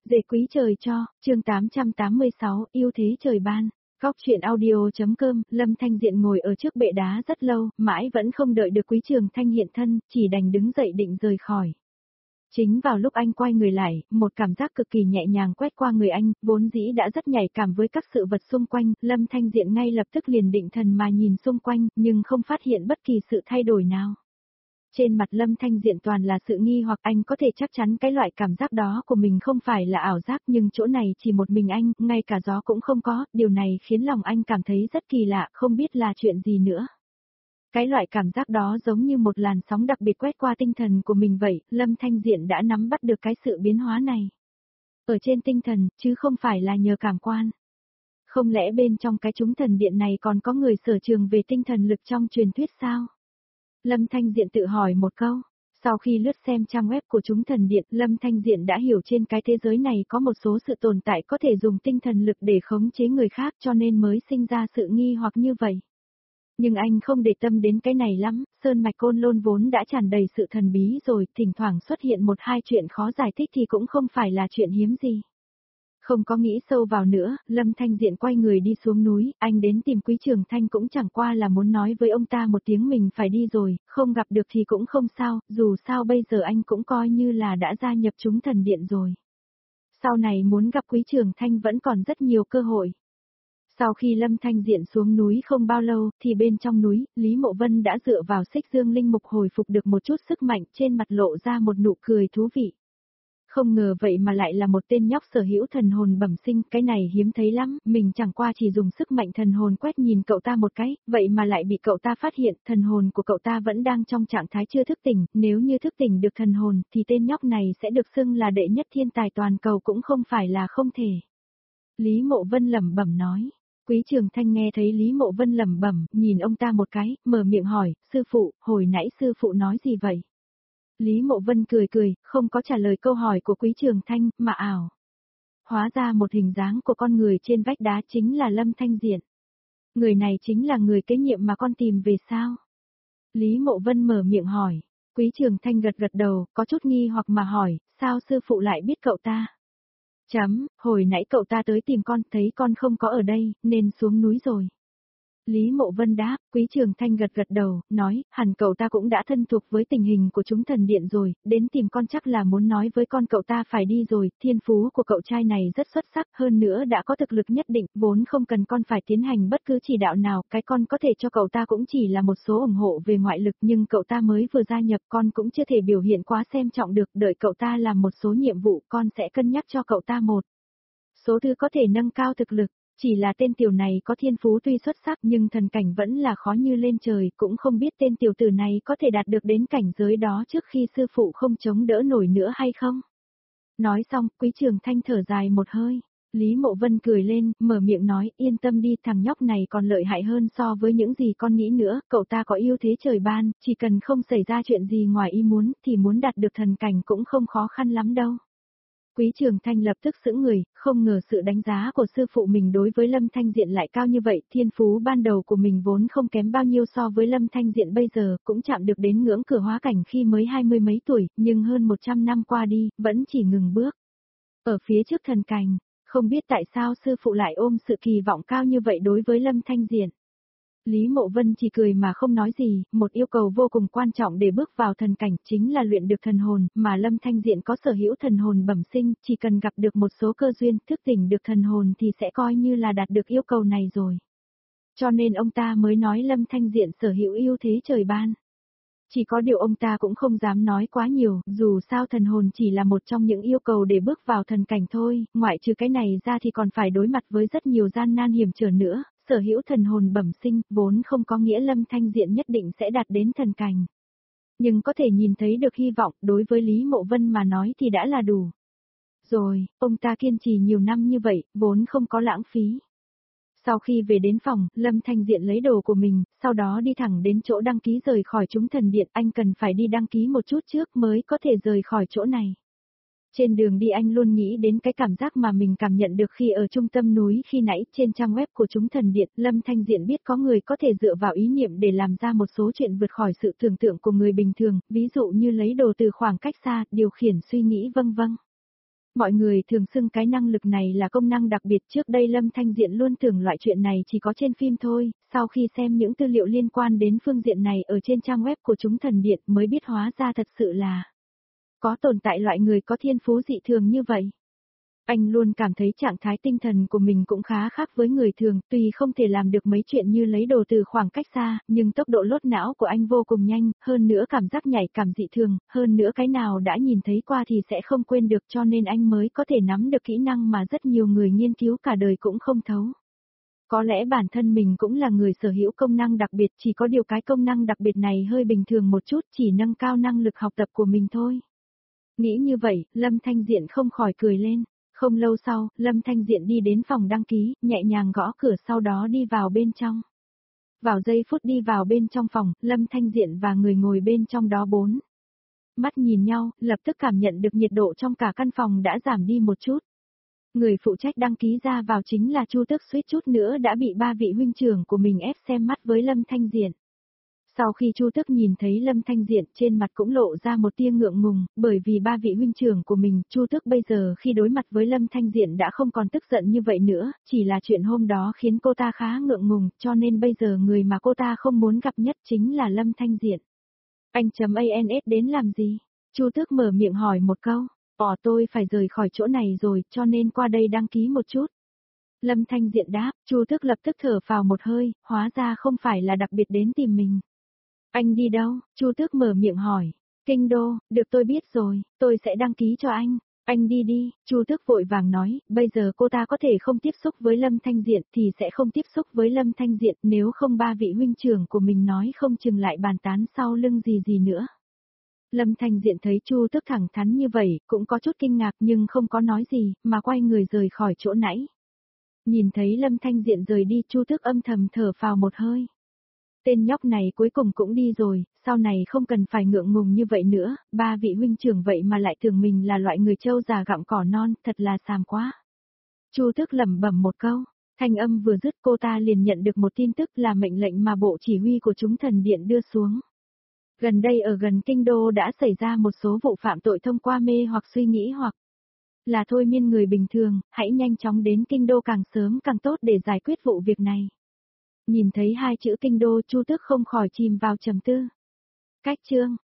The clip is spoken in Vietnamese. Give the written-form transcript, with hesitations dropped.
Dề quý trời cho, chương 886, yêu thế trời ban. Góc chuyện audio.com, Lâm Thanh Diện ngồi ở trước bệ đá rất lâu, mãi vẫn không đợi được Quý Trường Thanh hiện thân, chỉ đành đứng dậy định rời khỏi. Chính vào lúc anh quay người lại, một cảm giác cực kỳ nhẹ nhàng quét qua người anh, vốn dĩ đã rất nhạy cảm với các sự vật xung quanh, Lâm Thanh Diện ngay lập tức liền định thần mà nhìn xung quanh, nhưng không phát hiện bất kỳ sự thay đổi nào. Trên mặt Lâm Thanh Diện toàn là sự nghi hoặc anh có thể chắc chắn cái loại cảm giác đó của mình không phải là ảo giác nhưng chỗ này chỉ một mình anh, ngay cả gió cũng không có, điều này khiến lòng anh cảm thấy rất kỳ lạ, không biết là chuyện gì nữa. Cái loại cảm giác đó giống như một làn sóng đặc biệt quét qua tinh thần của mình vậy, Lâm Thanh Diện đã nắm bắt được cái sự biến hóa này. Ở trên tinh thần, chứ không phải là nhờ cảm quan. Không lẽ bên trong cái chúng thần điện này còn có người sở trường về tinh thần lực trong truyền thuyết sao? Lâm Thanh Diện tự hỏi một câu. Sau khi lướt xem trang web của chúng thần điện, Lâm Thanh Diện đã hiểu trên cái thế giới này có một số sự tồn tại có thể dùng tinh thần lực để khống chế người khác cho nên mới sinh ra sự nghi hoặc như vậy. Nhưng anh không để tâm đến cái này lắm, Sơn Mạch Côn Lôn vốn đã tràn đầy sự thần bí rồi, thỉnh thoảng xuất hiện một hai chuyện khó giải thích thì cũng không phải là chuyện hiếm gì. Không có nghĩ sâu vào nữa, Lâm Thanh Diện quay người đi xuống núi, anh đến tìm Quý Trường Thanh cũng chẳng qua là muốn nói với ông ta một tiếng mình phải đi rồi, không gặp được thì cũng không sao, dù sao bây giờ anh cũng coi như là đã gia nhập chúng thần điện rồi. Sau này muốn gặp Quý Trường Thanh vẫn còn rất nhiều cơ hội. Sau khi Lâm Thanh Diện xuống núi không bao lâu, thì bên trong núi, Lý Mộ Vân đã dựa vào xích dương linh mục hồi phục được một chút sức mạnh, trên mặt lộ ra một nụ cười thú vị. Không ngờ vậy mà lại là một tên nhóc sở hữu thần hồn bẩm sinh, cái này hiếm thấy lắm, mình chẳng qua chỉ dùng sức mạnh thần hồn quét nhìn cậu ta một cái, vậy mà lại bị cậu ta phát hiện, thần hồn của cậu ta vẫn đang trong trạng thái chưa thức tỉnh, nếu như thức tỉnh được thần hồn, thì tên nhóc này sẽ được xưng là đệ nhất thiên tài toàn cầu cũng không phải là không thể. Lý Mộ Vân lẩm bẩm nói. Quý Trường Thanh nghe thấy Lý Mộ Vân lẩm bẩm, nhìn ông ta một cái, mở miệng hỏi, sư phụ, hồi nãy sư phụ nói gì vậy? Lý Mộ Vân cười cười, không có trả lời câu hỏi của Quý Trường Thanh, mà ảo. Hóa ra một hình dáng của con người trên vách đá chính là Lâm Thanh Diện. Người này chính là người kế nhiệm mà con tìm về sao? Lý Mộ Vân mở miệng hỏi. Quý Trường Thanh gật gật đầu, có chút nghi hoặc mà hỏi, sao sư phụ lại biết cậu ta? Hồi nãy cậu ta tới tìm con, thấy con không có ở đây, nên xuống núi rồi. Lý Mộ Vân đáp, Quý Trường Thanh gật gật đầu, nói, hẳn cậu ta cũng đã thân thuộc với tình hình của chúng thần điện rồi, đến tìm con chắc là muốn nói với con cậu ta phải đi rồi, thiên phú của cậu trai này rất xuất sắc, hơn nữa đã có thực lực nhất định, vốn không cần con phải tiến hành bất cứ chỉ đạo nào, cái con có thể cho cậu ta cũng chỉ là một số ủng hộ về ngoại lực nhưng cậu ta mới vừa gia nhập con cũng chưa thể biểu hiện quá xem trọng được, đợi cậu ta làm một số nhiệm vụ con sẽ cân nhắc cho cậu ta một số thứ có thể nâng cao thực lực. Chỉ là tên tiểu này có thiên phú tuy xuất sắc nhưng thần cảnh vẫn là khó như lên trời, cũng không biết tên tiểu tử này có thể đạt được đến cảnh giới đó trước khi sư phụ không chống đỡ nổi nữa hay không. Nói xong, Quý Trường Thanh thở dài một hơi. Lý Mộ Vân cười lên, mở miệng nói, yên tâm đi, thằng nhóc này còn lợi hại hơn so với những gì con nghĩ nữa, cậu ta có yêu thế trời ban, chỉ cần không xảy ra chuyện gì ngoài ý muốn, thì muốn đạt được thần cảnh cũng không khó khăn lắm đâu. Quý Trường Thanh lập tức sững người, không ngờ sự đánh giá của sư phụ mình đối với Lâm Thanh Diện lại cao như vậy, thiên phú ban đầu của mình vốn không kém bao nhiêu so với Lâm Thanh Diện bây giờ, cũng chạm được đến ngưỡng cửa hóa cảnh khi mới 20 mấy tuổi, nhưng hơn 100 năm qua đi, vẫn chỉ ngừng bước. Ở phía trước thần cảnh, không biết tại sao sư phụ lại ôm sự kỳ vọng cao như vậy đối với Lâm Thanh Diện. Lý Mộ Vân chỉ cười mà không nói gì, một yêu cầu vô cùng quan trọng để bước vào thần cảnh chính là luyện được thần hồn, mà Lâm Thanh Diện có sở hữu thần hồn bẩm sinh, chỉ cần gặp được một số cơ duyên thức tỉnh được thần hồn thì sẽ coi như là đạt được yêu cầu này rồi. Cho nên ông ta mới nói Lâm Thanh Diện sở hữu yêu thế trời ban. Chỉ có điều ông ta cũng không dám nói quá nhiều, dù sao thần hồn chỉ là một trong những yêu cầu để bước vào thần cảnh thôi, ngoại trừ cái này ra thì còn phải đối mặt với rất nhiều gian nan hiểm trở nữa. Sở hữu thần hồn bẩm sinh, vốn không có nghĩa Lâm Thanh Diện nhất định sẽ đạt đến thần cảnh. Nhưng có thể nhìn thấy được hy vọng, đối với Lý Mộ Vân mà nói thì đã là đủ. Rồi, ông ta kiên trì nhiều năm như vậy, vốn không có lãng phí. Sau khi về đến phòng, Lâm Thanh Diện lấy đồ của mình, sau đó đi thẳng đến chỗ đăng ký rời khỏi chúng thần điện, anh cần phải đi đăng ký một chút trước mới có thể rời khỏi chỗ này. Trên đường đi anh luôn nghĩ đến cái cảm giác mà mình cảm nhận được khi ở trung tâm núi khi nãy trên trang web của chúng thần điện, Lâm Thanh Diện biết có người có thể dựa vào ý niệm để làm ra một số chuyện vượt khỏi sự tưởng tượng của người bình thường, ví dụ như lấy đồ từ khoảng cách xa, điều khiển suy nghĩ vân vân. Mọi người thường xưng cái năng lực này là công năng đặc biệt, trước đây Lâm Thanh Diện luôn tưởng loại chuyện này chỉ có trên phim thôi, sau khi xem những tư liệu liên quan đến phương diện này ở trên trang web của chúng thần điện mới biết hóa ra thật sự là có tồn tại loại người có thiên phú dị thường như vậy. Anh luôn cảm thấy trạng thái tinh thần của mình cũng khá khác với người thường, tuy không thể làm được mấy chuyện như lấy đồ từ khoảng cách xa, nhưng tốc độ lốt não của anh vô cùng nhanh, hơn nữa cảm giác nhạy cảm dị thường, hơn nữa cái nào đã nhìn thấy qua thì sẽ không quên được, cho nên anh mới có thể nắm được kỹ năng mà rất nhiều người nghiên cứu cả đời cũng không thấu. Có lẽ bản thân mình cũng là người sở hữu công năng đặc biệt, chỉ có điều cái công năng đặc biệt này hơi bình thường một chút, chỉ nâng cao năng lực học tập của mình thôi. Nghĩ như vậy, Lâm Thanh Diện không khỏi cười lên. Không lâu sau, Lâm Thanh Diện đi đến phòng đăng ký, nhẹ nhàng gõ cửa sau đó đi vào bên trong. Vào giây phút đi vào bên trong phòng, Lâm Thanh Diện và người ngồi bên trong đó bốn mắt nhìn nhau, lập tức cảm nhận được nhiệt độ trong cả căn phòng đã giảm đi một chút. Người phụ trách đăng ký ra vào chính là Chu Tước, suýt chút nữa đã bị ba vị huynh trưởng của mình ép xem mắt với Lâm Thanh Diện. Sau khi Chu Tước nhìn thấy Lâm Thanh Diện, trên mặt cũng lộ ra một tia ngượng ngùng, bởi vì ba vị huynh trưởng của mình, Chu Tước bây giờ khi đối mặt với Lâm Thanh Diện đã không còn tức giận như vậy nữa, chỉ là chuyện hôm đó khiến cô ta khá ngượng ngùng, cho nên bây giờ người mà cô ta không muốn gặp nhất chính là Lâm Thanh Diện. Anh.ans đến làm gì? Chu Tước mở miệng hỏi một câu. Tôi phải rời khỏi chỗ này rồi, cho nên qua đây đăng ký một chút. Lâm Thanh Diện đáp, Chu Tước lập tức thở phào một hơi, hóa ra không phải là đặc biệt đến tìm mình. Anh đi đâu? Chu Tước mở miệng hỏi. Kinh đô, được tôi biết rồi, tôi sẽ đăng ký cho anh. Anh đi đi, Chu Tước vội vàng nói, bây giờ cô ta có thể không tiếp xúc với Lâm Thanh Diện thì sẽ không tiếp xúc với Lâm Thanh Diện, nếu không ba vị huynh trưởng của mình nói không chừng lại bàn tán sau lưng gì nữa. Lâm Thanh Diện thấy Chu Tước thẳng thắn như vậy, cũng có chút kinh ngạc nhưng không có nói gì, mà quay người rời khỏi chỗ nãy. Nhìn thấy Lâm Thanh Diện rời đi, Chu Tước âm thầm thở phào một hơi. Tên nhóc này cuối cùng cũng đi rồi, sau này không cần phải ngượng ngùng như vậy nữa, ba vị huynh trưởng vậy mà lại tưởng mình là loại người trâu già gặm cỏ non, thật là xàm quá. Chu Tước lẩm bẩm một câu, thanh âm vừa dứt cô ta liền nhận được một tin tức là mệnh lệnh mà bộ chỉ huy của chúng thần điện đưa xuống. Gần đây ở gần kinh đô đã xảy ra một số vụ phạm tội thông qua mê hoặc suy nghĩ hoặc là thôi miên người bình thường, hãy nhanh chóng đến kinh đô càng sớm càng tốt để giải quyết vụ việc này. Nhìn thấy hai chữ kinh đô, Chu Tước không khỏi chìm vào trầm tư. Cách chương